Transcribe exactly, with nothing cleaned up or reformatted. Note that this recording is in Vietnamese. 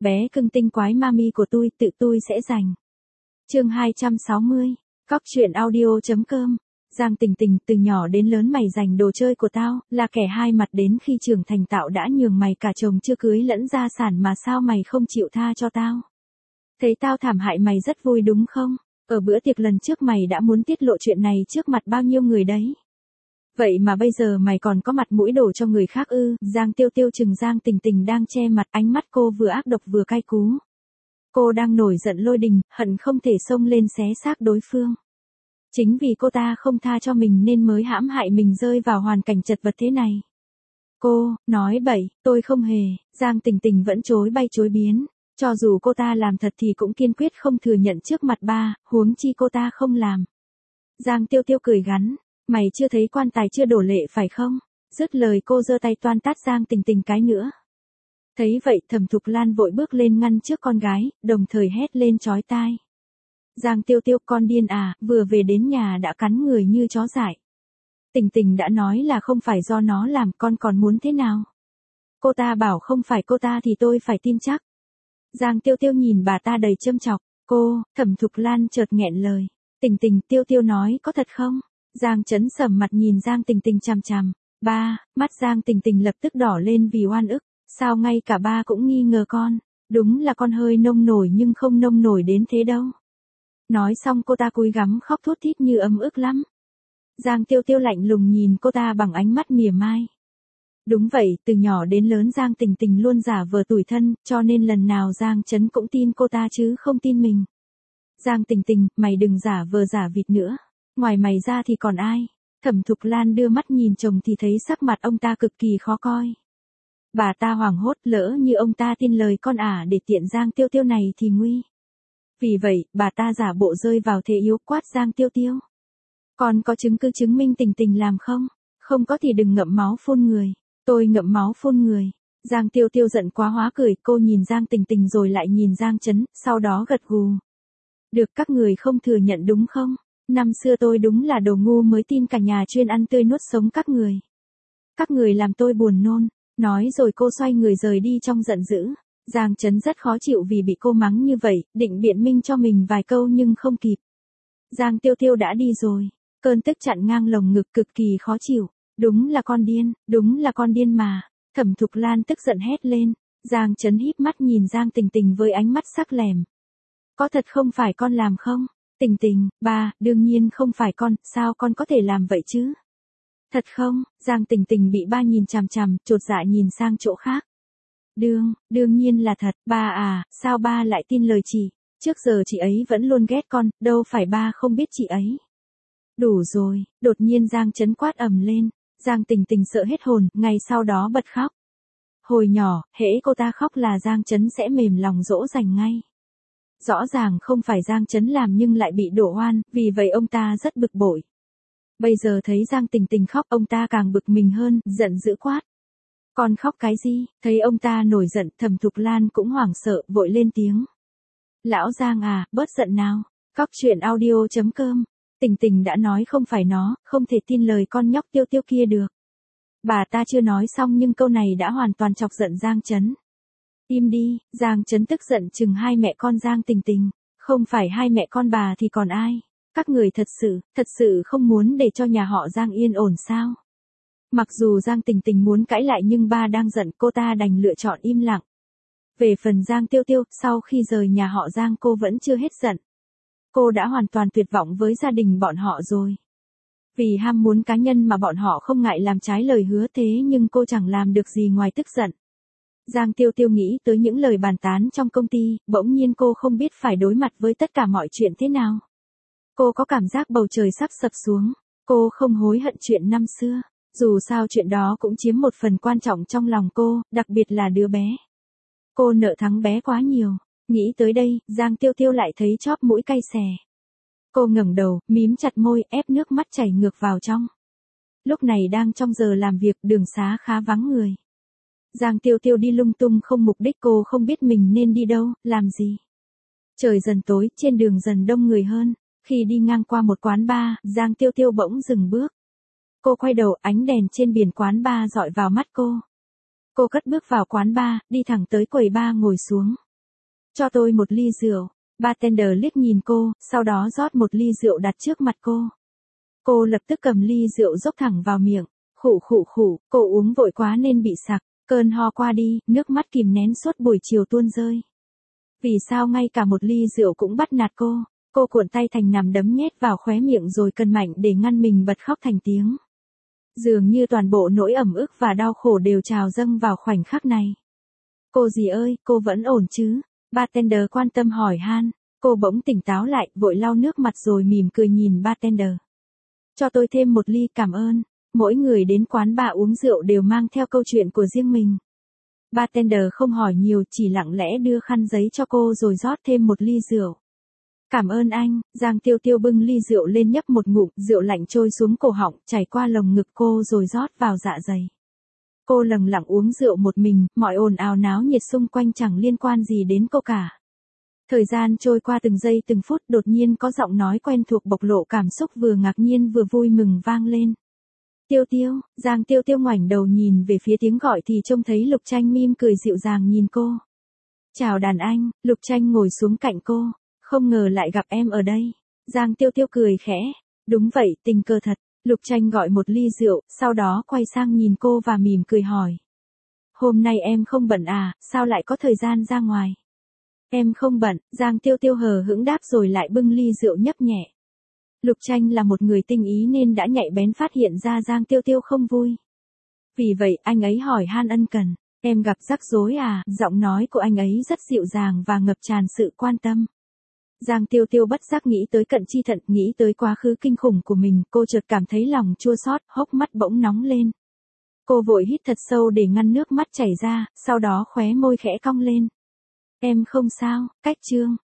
bé cưng tinh quái mami của tôi, tự tôi sẽ giành. Chương hai trăm sáu mươi, Cóc truyện audio chấm com. Giang Tình Tình, từ nhỏ đến lớn mày giành đồ chơi của tao, là kẻ hai mặt đến khi trưởng thành tạo đã nhường mày cả chồng chưa cưới lẫn gia sản mà sao mày không chịu tha cho tao. Thấy tao thảm hại mày rất vui đúng không? Ở bữa tiệc lần trước mày đã muốn tiết lộ chuyện này trước mặt bao nhiêu người đấy. Vậy mà bây giờ mày còn có mặt mũi đổ cho người khác ư? Giang Tiêu Tiêu chừng Giang Tình Tình đang che mặt, ánh mắt cô vừa ác độc vừa cay cú. Cô đang nổi giận lôi đình, hận không thể xông lên xé xác đối phương. Chính vì cô ta không tha cho mình nên mới hãm hại mình rơi vào hoàn cảnh chật vật thế này. Cô, nói bậy, tôi không hề. Giang Tình Tình vẫn chối bay chối biến. Cho dù cô ta làm thật thì cũng kiên quyết không thừa nhận trước mặt ba, huống chi cô ta không làm. Giang Tiêu Tiêu cười gắn, mày chưa thấy quan tài chưa đổ lệ phải không? Dứt lời cô giơ tay toan tát Giang Tình Tình cái nữa. Thấy vậy Thẩm Thục Lan vội bước lên ngăn trước con gái, đồng thời hét lên chói tai. Giang Tiêu Tiêu, con điên à, vừa về đến nhà đã cắn người như chó dại. Tình Tình đã nói là không phải do nó làm, con còn muốn thế nào? Cô ta bảo không phải cô ta thì tôi phải tin chắc. Giang Tiêu Tiêu nhìn bà ta đầy châm chọc, cô, Thẩm Thục Lan chợt nghẹn lời. Tình Tình, Tiêu Tiêu nói có thật không? Giang Chấn sầm mặt nhìn Giang Tình Tình chằm chằm. Ba, mắt Giang Tình Tình lập tức đỏ lên vì oan ức, sao ngay cả ba cũng nghi ngờ con, đúng là con hơi nông nổi nhưng không nông nổi đến thế đâu. Nói xong cô ta cúi gắm khóc thút thít như ấm ức lắm. Giang Tiêu Tiêu lạnh lùng nhìn cô ta bằng ánh mắt mỉa mai. Đúng vậy, từ nhỏ đến lớn Giang Tình Tình luôn giả vờ tủi thân, cho nên lần nào Giang Chấn cũng tin cô ta chứ không tin mình. Giang Tình Tình, mày đừng giả vờ giả vịt nữa. Ngoài mày ra thì còn ai? Thẩm Thục Lan đưa mắt nhìn chồng thì thấy sắc mặt ông ta cực kỳ khó coi. Bà ta hoảng hốt, lỡ như ông ta tin lời con ả để tiện Giang Tiêu Tiêu này thì nguy. Vì vậy, bà ta giả bộ rơi vào thế yếu quát Giang Tiêu Tiêu. Con có chứng cứ chứng minh Tình Tình làm không? Không có thì đừng ngậm máu phun người. Tôi ngậm máu phun người. Giang Tiêu Tiêu giận quá hóa cười, cô nhìn Giang Tình Tình rồi lại nhìn Giang Chấn, sau đó gật gù. Được, các người không thừa nhận đúng không? Năm xưa tôi đúng là đồ ngu mới tin cả nhà chuyên ăn tươi nuốt sống các người. Các người làm tôi buồn nôn. Nói rồi cô xoay người rời đi trong giận dữ. Giang Chấn rất khó chịu vì bị cô mắng như vậy, định biện minh cho mình vài câu nhưng không kịp. Giang Tiêu Tiêu đã đi rồi. Cơn tức chặn ngang lồng ngực cực kỳ khó chịu. Đúng là con điên, đúng là con điên mà. Thẩm Thục Lan tức giận hét lên. Giang Chấn híp mắt nhìn Giang Tình Tình với ánh mắt sắc lẻm. Có thật không phải con làm không? Tình Tình, ba, đương nhiên không phải con, sao con có thể làm vậy chứ? Thật không? Giang Tình Tình bị ba nhìn chằm chằm, chột dạ nhìn sang chỗ khác. Đương, đương nhiên là thật, ba à, sao ba lại tin lời chị? Trước giờ chị ấy vẫn luôn ghét con, đâu phải ba không biết chị ấy. Đủ rồi, đột nhiên Giang Chấn quát ầm lên, Giang Tình Tình sợ hết hồn, ngay sau đó bật khóc. Hồi nhỏ, hễ cô ta khóc là Giang Chấn sẽ mềm lòng dỗ dành ngay. Rõ ràng không phải Giang Chấn làm nhưng lại bị đổ oan, vì vậy ông ta rất bực bội. Bây giờ thấy Giang Tình Tình khóc ông ta càng bực mình hơn, giận dữ quát. Con khóc cái gì? Thấy ông ta nổi giận, Thẩm Thục Lan cũng hoảng sợ, vội lên tiếng. Lão Giang à, bớt giận nào. Cóc truyện audio chấm com. Tình Tình đã nói không phải nó, không thể tin lời con nhóc Tiêu Tiêu kia được. Bà ta chưa nói xong nhưng câu này đã hoàn toàn chọc giận Giang Chấn. Im đi, Giang Chấn tức giận chừng hai mẹ con Giang Tình Tình. Không phải hai mẹ con bà thì còn ai? Các người thật sự, thật sự không muốn để cho nhà họ Giang yên ổn sao? Mặc dù Giang Tình Tình muốn cãi lại nhưng ba đang giận, cô ta đành lựa chọn im lặng. Về phần Giang Tiêu Tiêu, sau khi rời nhà họ Giang cô vẫn chưa hết giận. Cô đã hoàn toàn tuyệt vọng với gia đình bọn họ rồi. Vì ham muốn cá nhân mà bọn họ không ngại làm trái lời hứa, thế nhưng cô chẳng làm được gì ngoài tức giận. Giang Tiêu Tiêu nghĩ tới những lời bàn tán trong công ty, bỗng nhiên cô không biết phải đối mặt với tất cả mọi chuyện thế nào. Cô có cảm giác bầu trời sắp sập xuống. Cô không hối hận chuyện năm xưa. Dù sao chuyện đó cũng chiếm một phần quan trọng trong lòng cô, đặc biệt là đứa bé. Cô nợ thắng bé quá nhiều. Nghĩ tới đây, Giang Tiêu Tiêu lại thấy chóp mũi cay xè. Cô ngẩng đầu, mím chặt môi, ép nước mắt chảy ngược vào trong. Lúc này đang trong giờ làm việc, đường xá khá vắng người. Giang Tiêu Tiêu đi lung tung không mục đích, cô không biết mình nên đi đâu, làm gì. Trời dần tối, trên đường dần đông người hơn. Khi đi ngang qua một quán bar, Giang Tiêu Tiêu bỗng dừng bước. Cô quay đầu, ánh đèn trên biển quán bar dọi vào mắt cô. Cô cất bước vào quán bar, đi thẳng tới quầy bar ngồi xuống. Cho tôi một ly rượu. Bartender liếc nhìn cô, sau đó rót một ly rượu đặt trước mặt cô. Cô lập tức cầm ly rượu dốc thẳng vào miệng. Khụ khụ khụ, cô uống vội quá nên bị sặc. Cơn ho qua đi, nước mắt kìm nén suốt buổi chiều tuôn rơi. Vì sao ngay cả một ly rượu cũng bắt nạt cô? Cô cuộn tay thành nắm đấm nhét vào khóe miệng rồi cân mạnh để ngăn mình bật khóc thành tiếng. Dường như toàn bộ nỗi ẩm ức và đau khổ đều trào dâng vào khoảnh khắc này. Cô dì ơi, cô vẫn ổn chứ? Bartender quan tâm hỏi han. Cô bỗng tỉnh táo lại, vội lau nước mặt rồi mỉm cười nhìn bartender. Cho tôi thêm một ly, cảm ơn. Mỗi người đến quán bar uống rượu đều mang theo câu chuyện của riêng mình. Bartender không hỏi nhiều, chỉ lặng lẽ đưa khăn giấy cho cô rồi rót thêm một ly rượu. Cảm ơn anh. Giang Tiêu Tiêu bưng ly rượu lên nhấp một ngụm, rượu lạnh trôi xuống cổ họng, chảy qua lồng ngực cô rồi rót vào dạ dày. Cô lẳng lặng uống rượu một mình, mọi ồn ào náo nhiệt xung quanh chẳng liên quan gì đến cô cả. Thời gian trôi qua từng giây từng phút, đột nhiên có giọng nói quen thuộc bộc lộ cảm xúc vừa ngạc nhiên vừa vui mừng vang lên. Tiêu Tiêu. Giang Tiêu Tiêu ngoảnh đầu nhìn về phía tiếng gọi thì trông thấy Lục Tranh mỉm cười dịu dàng nhìn cô. Chào đàn anh. Lục Tranh ngồi xuống cạnh cô. Không ngờ lại gặp em ở đây. Giang Tiêu Tiêu cười khẽ. Đúng vậy, tình cờ thật. Lục Tranh gọi một ly rượu, sau đó quay sang nhìn cô và mỉm cười hỏi. Hôm nay em không bận à, sao lại có thời gian ra ngoài? Em không bận. Giang Tiêu Tiêu hờ hững đáp rồi lại bưng ly rượu nhấp nhẹ. Lục Tranh là một người tinh ý nên đã nhạy bén phát hiện ra Giang Tiêu Tiêu không vui. Vì vậy anh ấy hỏi han ân cần. Em gặp rắc rối à? Giọng nói của anh ấy rất dịu dàng và ngập tràn sự quan tâm. Giang Tiêu Tiêu bất giác nghĩ tới Cận Chi Thận, nghĩ tới quá khứ kinh khủng của mình, cô chợt cảm thấy lòng chua xót, hốc mắt bỗng nóng lên. Cô vội hít thật sâu để ngăn nước mắt chảy ra, sau đó khóe môi khẽ cong lên. Em không sao. Cách chương